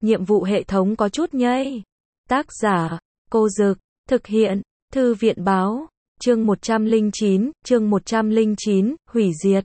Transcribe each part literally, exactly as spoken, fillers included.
nhiệm vụ hệ thống có chút nhây. Tác giả, Cô Dực, thực hiện, Thư viện báo, chương một trăm lẻ chín, chương một trăm lẻ chín, hủy diệt.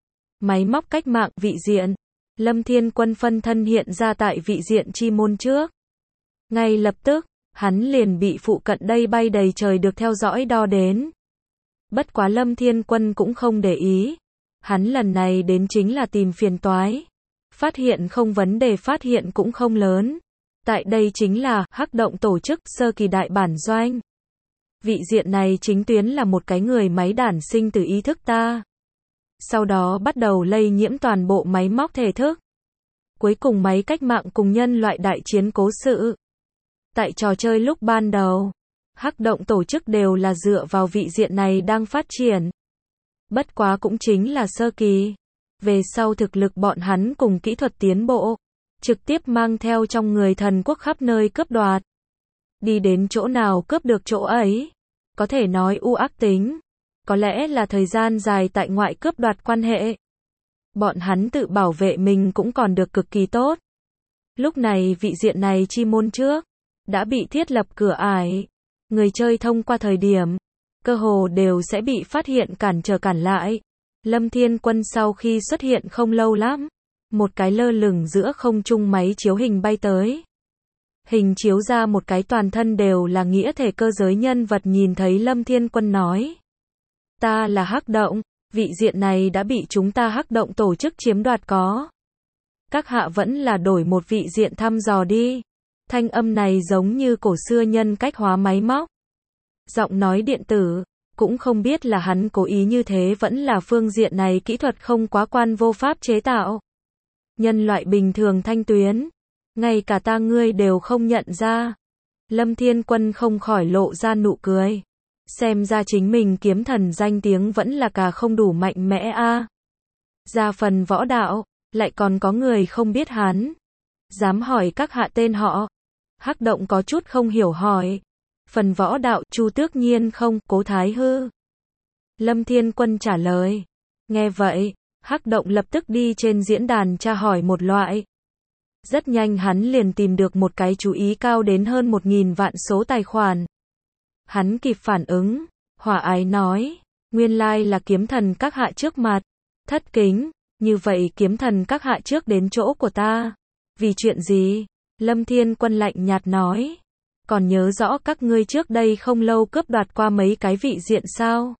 Máy móc cách mạng vị diện. Lâm Thiên Quân phân thân hiện ra tại vị diện chi môn trước. Ngay lập tức, hắn liền bị phụ cận đây bay đầy trời được theo dõi đo đến. Bất quá Lâm Thiên Quân cũng không để ý. Hắn lần này đến chính là tìm phiền toái. Phát hiện không vấn đề, phát hiện cũng không lớn. Tại đây chính là Hắc Động tổ chức sơ kỳ đại bản doanh. Vị diện này chính tuyến là một cái người máy đản sinh từ ý thức ta. Sau đó bắt đầu lây nhiễm toàn bộ máy móc thể thức. Cuối cùng máy cách mạng cùng nhân loại đại chiến cố sự. Tại trò chơi lúc ban đầu, Hắc Động tổ chức đều là dựa vào vị diện này đang phát triển. Bất quá cũng chính là sơ kỳ. Về sau thực lực bọn hắn cùng kỹ thuật tiến bộ, trực tiếp mang theo trong người thần quốc khắp nơi cướp đoạt. Đi đến chỗ nào cướp được chỗ ấy. Có thể nói u ác tính. Có lẽ là thời gian dài tại ngoại cướp đoạt quan hệ. Bọn hắn tự bảo vệ mình cũng còn được cực kỳ tốt. Lúc này vị diện này chi môn trước đã bị thiết lập cửa ải. Người chơi thông qua thời điểm, cơ hồ đều sẽ bị phát hiện cản trở cản lại. Lâm Thiên Quân sau khi xuất hiện không lâu lắm, một cái lơ lửng giữa không trung máy chiếu hình bay tới. Hình chiếu ra một cái toàn thân đều là nghĩa thể cơ giới nhân vật, nhìn thấy Lâm Thiên Quân nói: ta là Hắc Động, vị diện này đã bị chúng ta Hắc Động tổ chức chiếm đoạt, có. Các hạ vẫn là đổi một vị diện thăm dò đi. Thanh âm này giống như cổ xưa nhân cách hóa máy móc. Giọng nói điện tử, cũng không biết là hắn cố ý như thế vẫn là phương diện này kỹ thuật không quá quan vô pháp chế tạo. Nhân loại bình thường thanh tuyến, ngay cả ta ngươi đều không nhận ra. Lâm Thiên Quân không khỏi lộ ra nụ cười. Xem ra chính mình kiếm thần danh tiếng vẫn là cả không đủ mạnh mẽ a. À. Ra phần võ đạo, lại còn có người không biết hắn. Dám hỏi các hạ tên họ. Hắc Động có chút không hiểu hỏi. Phần võ đạo, Chu Tước Nhiên không, Cố Thái Hư. Lâm Thiên Quân trả lời. Nghe vậy, Hắc Động lập tức đi trên diễn đàn tra hỏi một loại. Rất nhanh hắn liền tìm được một cái chú ý cao đến hơn một nghìn vạn số tài khoản. Hắn kịp phản ứng, hòa ái nói, nguyên lai là kiếm thần các hạ trước mặt. Thất kính, như vậy kiếm thần các hạ trước đến chỗ của ta. Vì chuyện gì? Lâm Thiên Quân lạnh nhạt nói. Còn nhớ rõ các ngươi trước đây không lâu cướp đoạt qua mấy cái vị diện sao?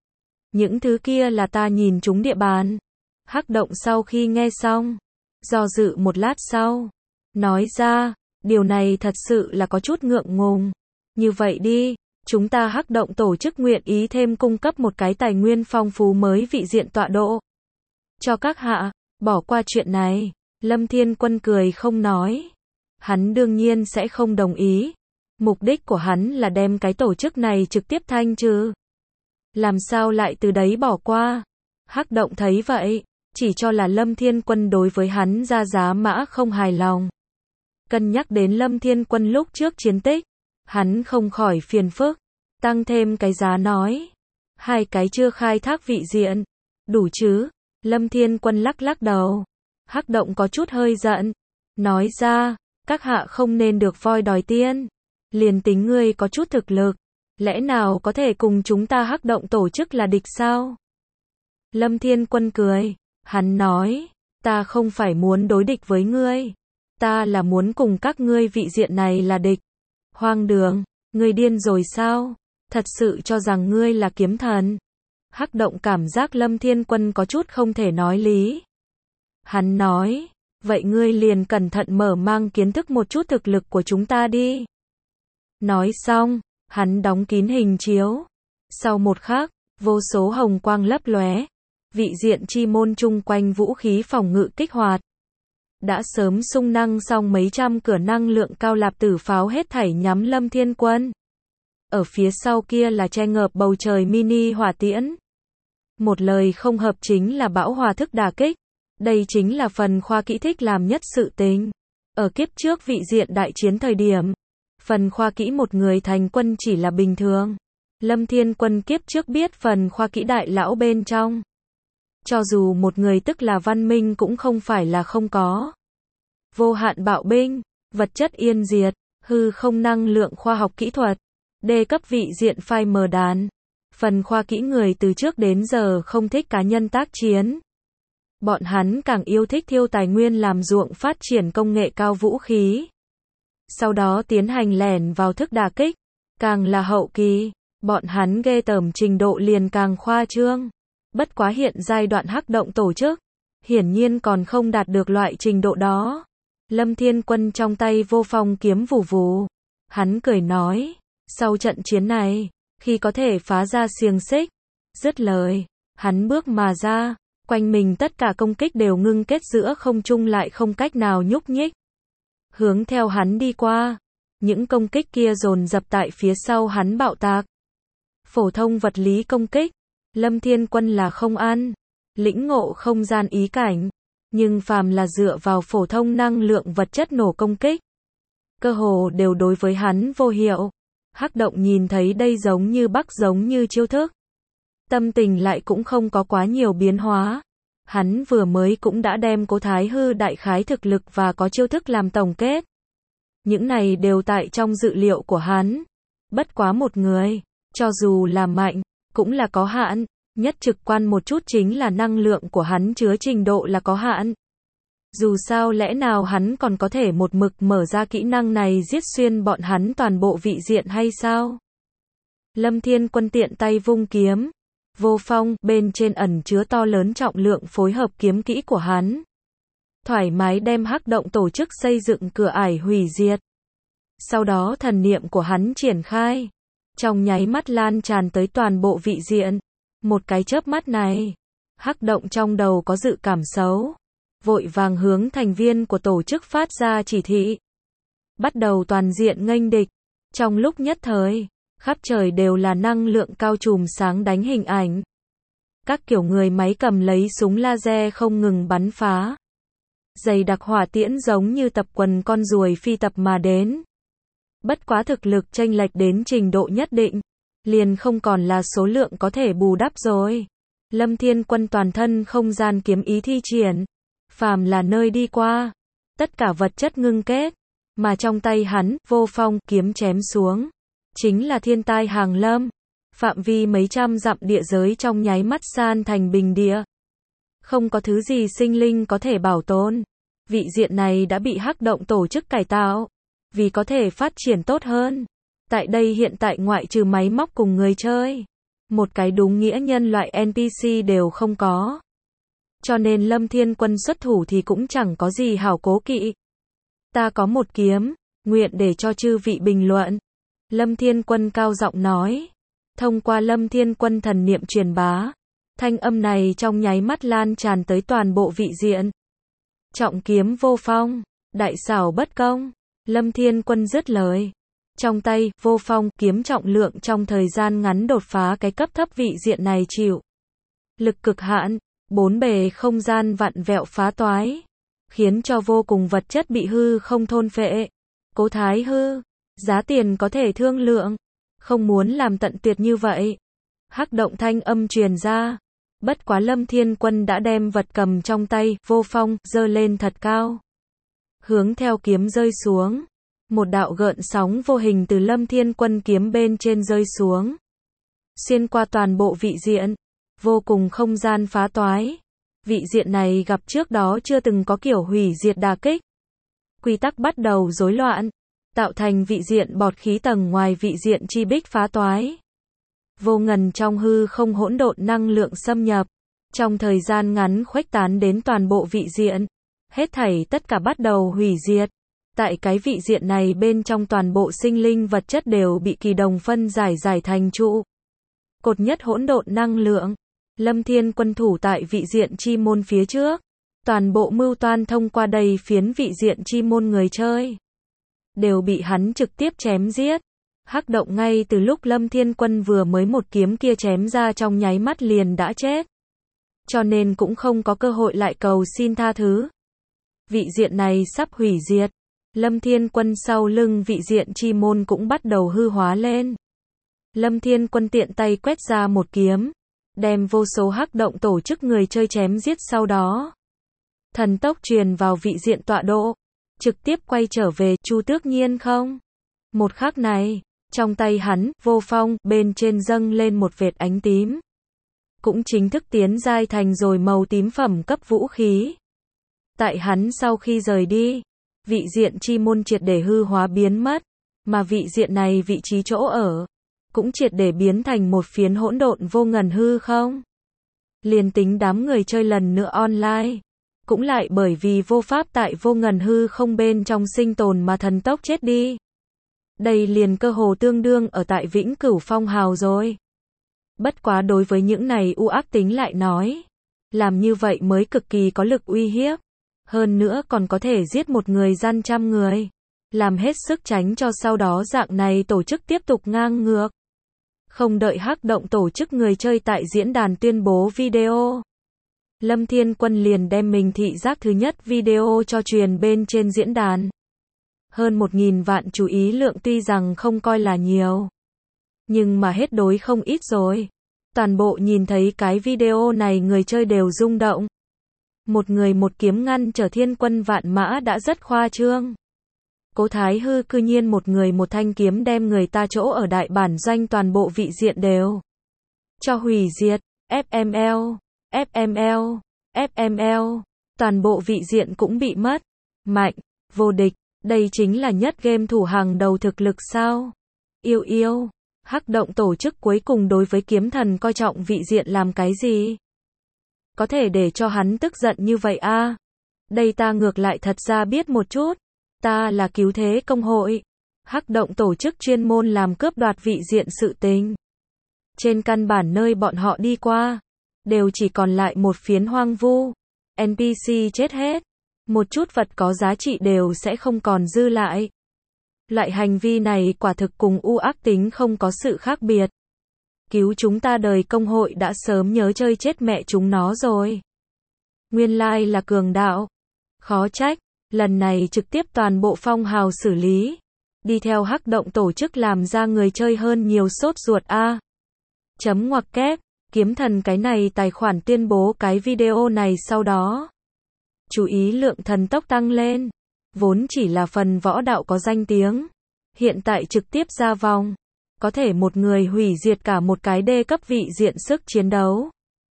Những thứ kia là ta nhìn trúng địa bàn. Hắc Động sau khi nghe xong, do dự một lát sau, nói ra, điều này thật sự là có chút ngượng ngùng. Như vậy đi, chúng ta Hắc Động tổ chức nguyện ý thêm cung cấp một cái tài nguyên phong phú mới vị diện tọa độ. Cho các hạ, bỏ qua chuyện này. Lâm Thiên Quân cười không nói. Hắn đương nhiên sẽ không đồng ý. Mục đích của hắn là đem cái tổ chức này trực tiếp thanh trừ. Làm sao lại từ đấy bỏ qua? Hắc Động thấy vậy, chỉ cho là Lâm Thiên Quân đối với hắn ra giá mã không hài lòng. Cân nhắc đến Lâm Thiên Quân lúc trước chiến tích, hắn không khỏi phiền phức, tăng thêm cái giá nói. Hai cái chưa khai thác vị diện, đủ chứ? Lâm Thiên Quân lắc lắc đầu. Hắc Động có chút hơi giận, nói ra, các hạ không nên được voi đòi tiên. Liền tính ngươi có chút thực lực, lẽ nào có thể cùng chúng ta Hắc Động tổ chức là địch sao? Lâm Thiên Quân cười, hắn nói, ta không phải muốn đối địch với ngươi, ta là muốn cùng các ngươi vị diện này là địch. Hoang đường, ngươi điên rồi sao? Thật sự cho rằng ngươi là kiếm thần? Hắc Động cảm giác Lâm Thiên Quân có chút không thể nói lý. Hắn nói, vậy ngươi liền cẩn thận mở mang kiến thức một chút thực lực của chúng ta đi. Nói xong, hắn đóng kín hình chiếu. Sau một khắc, vô số hồng quang lấp lóe. Vị diện chi môn chung quanh vũ khí phòng ngự kích hoạt. Đã sớm xung năng xong mấy trăm cửa năng lượng cao lạp tử pháo hết thảy nhắm Lâm Thiên Quân. Ở phía sau kia là che ngợp bầu trời mini hỏa tiễn. Một lời không hợp chính là bão hòa thức đả kích. Đây chính là phần khoa kỹ thích làm nhất sự tình. Ở kiếp trước vị diện đại chiến thời điểm, phần khoa kỹ một người thành quân chỉ là bình thường. Lâm Thiên Quân kiếp trước biết phần khoa kỹ đại lão bên trong. Cho dù một người tức là văn minh cũng không phải là không có. Vô hạn bạo binh, vật chất yên diệt, hư không năng lượng khoa học kỹ thuật, đề cấp vị diện phai mờ đàn. Phần khoa kỹ người từ trước đến giờ không thích cá nhân tác chiến. Bọn hắn càng yêu thích thiêu tài nguyên làm ruộng phát triển công nghệ cao vũ khí. Sau đó tiến hành lẻn vào thức đả kích. Càng là hậu kỳ, bọn hắn ghê tởm trình độ liền càng khoa trương. Bất quá hiện giai đoạn hắc động tổ chức, hiển nhiên còn không đạt được loại trình độ đó. Lâm Thiên Quân trong tay vô phong kiếm vù vù. Hắn cười nói, sau trận chiến này, khi có thể phá ra xiềng xích, dứt lời, hắn bước mà ra, quanh mình tất cả công kích đều ngưng kết giữa không trung lại không cách nào nhúc nhích. Hướng theo hắn đi qua, những công kích kia dồn dập tại phía sau hắn bạo tạc. Phổ thông vật lý công kích, Lâm Thiên Quân là không ăn, lĩnh ngộ không gian ý cảnh, nhưng phàm là dựa vào phổ thông năng lượng vật chất nổ công kích, cơ hồ đều đối với hắn vô hiệu. Hắc động nhìn thấy đây giống như bắc giống như chiêu thức. Tâm tình lại cũng không có quá nhiều biến hóa. Hắn vừa mới cũng đã đem Cố Thái Hư đại khái thực lực và có chiêu thức làm tổng kết. Những này đều tại trong dự liệu của hắn. Bất quá một người, cho dù là mạnh, cũng là có hạn. Nhất trực quan một chút chính là năng lượng của hắn chứa trình độ là có hạn. Dù sao lẽ nào hắn còn có thể một mực mở ra kỹ năng này giết xuyên bọn hắn toàn bộ vị diện hay sao? Lâm Thiên Quân tiện tay vung kiếm. Vô phong, bên trên ẩn chứa to lớn trọng lượng phối hợp kiếm kỹ của hắn. Thoải mái đem hắc động tổ chức xây dựng cửa ải hủy diệt. Sau đó thần niệm của hắn triển khai. Trong nháy mắt lan tràn tới toàn bộ vị diện. Một cái chớp mắt này, hắc động trong đầu có dự cảm xấu. Vội vàng hướng thành viên của tổ chức phát ra chỉ thị. Bắt đầu toàn diện nghênh địch. Trong lúc nhất thời, khắp trời đều là năng lượng cao trùm sáng đánh hình ảnh. Các kiểu người máy cầm lấy súng laser không ngừng bắn phá. Dày đặc hỏa tiễn giống như tập quần con ruồi phi tập mà đến. Bất quá thực lực chênh lệch đến trình độ nhất định, liền không còn là số lượng có thể bù đắp rồi. Lâm Thiên Quân toàn thân không gian kiếm ý thi triển. Phàm là nơi đi qua, tất cả vật chất ngưng kết, mà trong tay hắn, vô phong, kiếm chém xuống. Chính là thiên tai hàng lâm. Phạm vi mấy trăm dặm địa giới trong nháy mắt san thành bình địa. Không có thứ gì sinh linh có thể bảo tồn. Vị diện này đã bị hắc động tổ chức cải tạo. Vì có thể phát triển tốt hơn. Tại đây hiện tại ngoại trừ máy móc cùng người chơi. Một cái đúng nghĩa nhân loại en pê xê đều không có. Cho nên Lâm Thiên Quân xuất thủ thì cũng chẳng có gì hảo cố kỵ. Ta có một kiếm, nguyện để cho chư vị bình luận. Lâm Thiên Quân cao giọng nói. Thông qua Lâm Thiên Quân thần niệm truyền bá. Thanh âm này trong nháy mắt lan tràn tới toàn bộ vị diện. Trọng kiếm vô phong, đại xảo bất công. Lâm Thiên Quân dứt lời. Trong tay, vô phong, kiếm trọng lượng trong thời gian ngắn đột phá cái cấp thấp vị diện này chịu. Lực cực hạn, bốn bề không gian vặn vẹo phá toái. Khiến cho vô cùng vật chất bị hư không thôn phệ. Cố Thái Hư, giá tiền có thể thương lượng. Không muốn làm tận tuyệt như vậy. Hắc động thanh âm truyền ra. Bất quá Lâm Thiên Quân đã đem vật cầm trong tay, vô phong, giơ lên thật cao. Hướng theo kiếm rơi xuống. Một đạo gợn sóng vô hình từ Lâm Thiên Quân kiếm bên trên rơi xuống. Xuyên qua toàn bộ vị diện. Vô cùng không gian phá toái. Vị diện này gặp trước đó chưa từng có kiểu hủy diệt đả kích. Quy tắc bắt đầu rối loạn. Tạo thành vị diện bọt khí tầng ngoài vị diện chi bích phá toái. Vô ngần trong hư không hỗn độn năng lượng xâm nhập. Trong thời gian ngắn khuếch tán đến toàn bộ vị diện. Hết thảy tất cả bắt đầu hủy diệt. Tại cái vị diện này bên trong toàn bộ sinh linh vật chất đều bị kỳ đồng phân giải giải thành trụ. Cột nhất hỗn độn năng lượng. Lâm Thiên Quân thủ tại vị diện chi môn phía trước. Toàn bộ mưu toan thông qua đầy phiến vị diện chi môn người chơi. Đều bị hắn trực tiếp chém giết. Hắc động ngay từ lúc Lâm Thiên Quân vừa mới một kiếm kia chém ra trong nháy mắt liền đã chết. Cho nên cũng không có cơ hội lại cầu xin tha thứ. Vị diện này sắp hủy diệt. Lâm Thiên Quân sau lưng vị diện chi môn cũng bắt đầu hư hóa lên. Lâm Thiên Quân tiện tay quét ra một kiếm. Đem vô số hắc động tổ chức người chơi chém giết sau đó. Thần tốc truyền vào vị diện tọa độ. trực tiếp quay trở về Chu Tước Nhiên không? Một khắc này, trong tay hắn, vô phong, bên trên dâng lên một vệt ánh tím. Cũng chính thức tiến giai thành rồi màu tím phẩm cấp vũ khí. Tại hắn sau khi rời đi, vị diện chi môn triệt để hư hóa biến mất, mà vị diện này vị trí chỗ ở, cũng triệt để biến thành một phiến hỗn độn vô ngần hư không. Liền tính đám người chơi lần nữa online, cũng lại bởi vì vô pháp tại vô ngần hư không bên trong sinh tồn mà thần tốc chết đi. Đây liền cơ hồ tương đương ở tại vĩnh cửu phong hào rồi. Bất quá đối với những này u ác tính lại nói, làm như vậy mới cực kỳ có lực uy hiếp. Hơn nữa còn có thể giết một người gian trăm người. Làm hết sức tránh cho sau đó dạng này tổ chức tiếp tục ngang ngược. Không đợi Hắc Động tổ chức người chơi tại diễn đàn tuyên bố video. Lâm Thiên Quân liền đem mình thị giác thứ nhất video cho truyền bên trên diễn đàn. Hơn một nghìn vạn chú ý lượng tuy rằng không coi là nhiều. Nhưng mà hết đối không ít rồi. Toàn bộ nhìn thấy cái video này người chơi đều rung động. Một người một kiếm ngăn trở thiên quân vạn mã đã rất khoa trương. Cố Thái Hư cư nhiên một người một thanh kiếm đem người ta chỗ ở đại bản doanh toàn bộ vị diện đều cho hủy diệt. ép em lờ, ép em lờ, ép em lờ, toàn bộ vị diện cũng bị mất. Mạnh, vô địch, đây chính là nhất game thủ hàng đầu thực lực sao? Yêu yêu, Hắc Động tổ chức cuối cùng đối với kiếm thần coi trọng vị diện làm cái gì? Có thể để cho hắn tức giận như vậy a? À? Đây ta ngược lại thật ra biết một chút. Ta là cứu thế công hội. Hắc Động tổ chức chuyên môn làm cướp đoạt vị diện sự tình. Trên căn bản nơi bọn họ đi qua, đều chỉ còn lại một phiến hoang vu. en pê xê chết hết. Một chút vật có giá trị đều sẽ không còn dư lại. Loại hành vi này quả thực cùng u ác tính không có sự khác biệt. Cứu chúng ta đời công hội đã sớm nhớ chơi chết mẹ chúng nó rồi. Nguyên lai là cường đạo. Khó trách, lần này trực tiếp toàn bộ phong hào xử lý. Đi theo Hắc Động tổ chức làm ra người chơi hơn nhiều sốt ruột a. À. Chấm ngoặc kép, kiếm thần cái này tài khoản tuyên bố cái video này sau đó. Chú ý lượng thần tốc tăng lên. Vốn chỉ là phần võ đạo có danh tiếng. Hiện tại trực tiếp ra vòng. Có thể một người hủy diệt cả một cái đê cấp vị diện sức chiến đấu.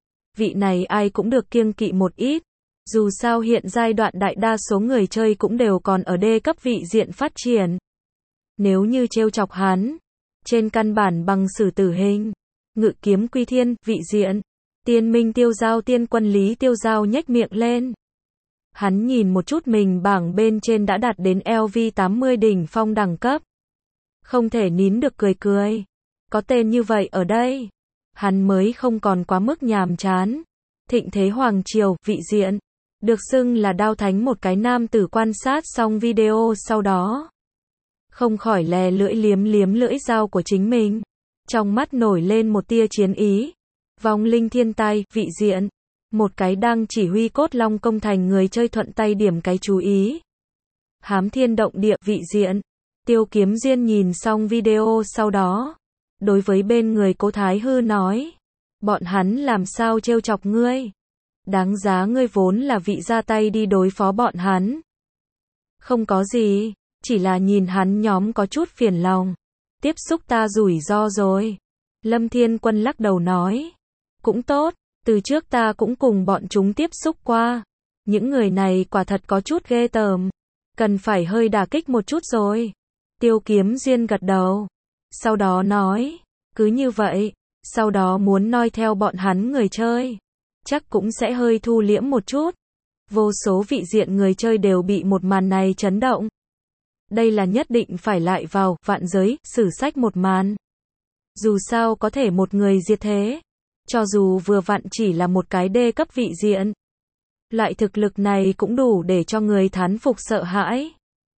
Vị này ai cũng được kiêng kỵ một ít. Dù sao hiện giai đoạn đại đa số người chơi cũng đều còn ở đê cấp vị diện phát triển. Nếu như trêu chọc hắn, trên căn bản bằng xử tử hình. Ngự kiếm quy thiên, vị diện. Tiên minh tiêu giao tiên quân lý tiêu giao nhếch miệng lên. Hắn nhìn một chút mình bảng bên trên đã đạt đến L V tám mươi đỉnh phong đẳng cấp. Không thể nín được cười cười. Có tên như vậy ở đây. Hắn mới không còn quá mức nhàm chán. Thịnh thế hoàng triều, vị diện. Được xưng là đao thánh một cái nam tử quan sát xong video sau đó. Không khỏi lè lưỡi liếm liếm lưỡi dao của chính mình. Trong mắt nổi lên một tia chiến ý. Vong linh thiên tai, vị diện. Một cái đang chỉ huy cốt long công thành người chơi thuận tay điểm cái chú ý. Hám thiên động địa, vị diện. Tiêu Kiếm Diên nhìn xong video sau đó. Đối với bên người Cố Thái Hư nói. Bọn hắn làm sao trêu chọc ngươi. Đáng giá ngươi vốn là vị ra tay đi đối phó bọn hắn. Không có gì. Chỉ là nhìn hắn nhóm có chút phiền lòng. Tiếp xúc ta rủi ro rồi. Lâm Thiên Quân lắc đầu nói. Cũng tốt. Từ trước ta cũng cùng bọn chúng tiếp xúc qua. Những người này quả thật có chút ghê tởm. Cần phải hơi đả kích một chút rồi. Tiêu Kiếm Diên gật đầu. Sau đó nói. Cứ như vậy. Sau đó muốn noi theo bọn hắn người chơi. Chắc cũng sẽ hơi thu liễm một chút. Vô số vị diện người chơi đều bị một màn này chấn động. Đây là nhất định phải lại vào vạn giới, sử sách một màn. Dù sao có thể một người diệt thế. Cho dù vừa vặn chỉ là một cái đê cấp vị diện. Loại thực lực này cũng đủ để cho người thán phục sợ hãi.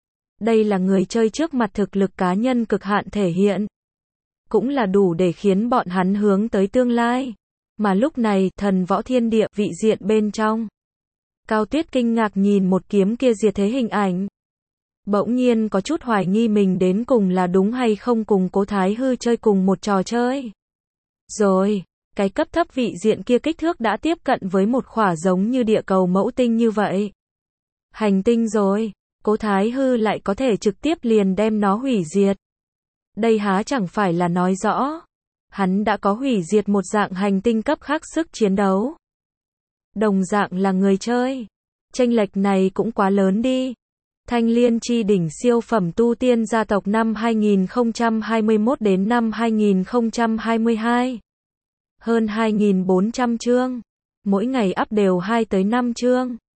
Đây là người chơi trước mặt thực lực cá nhân cực hạn thể hiện. Cũng là đủ để khiến bọn hắn hướng tới tương lai. Mà lúc này, thần võ thiên địa vị diện bên trong. Cao Tuyết kinh ngạc nhìn một kiếm kia diệt thế hình ảnh. Bỗng nhiên có chút hoài nghi mình đến cùng là đúng hay không cùng Cố Thái Hư chơi cùng một trò chơi. Rồi, cái cấp thấp vị diện kia kích thước đã tiếp cận với một khỏa giống như địa cầu mẫu tinh như vậy. Hành tinh rồi, Cố Thái Hư lại có thể trực tiếp liền đem nó hủy diệt. Đây há chẳng phải là nói rõ, hắn đã có hủy diệt một dạng hành tinh cấp khác sức chiến đấu. Đồng dạng là người chơi. Chênh lệch này cũng quá lớn đi. Thanh Liên chi đỉnh siêu phẩm tu tiên gia tộc năm hai nghìn không trăm hai mươi mốt đến năm hai nghìn không trăm hai mươi hai. Hơn hai nghìn bốn trăm chương. Mỗi ngày up đều hai tới năm chương.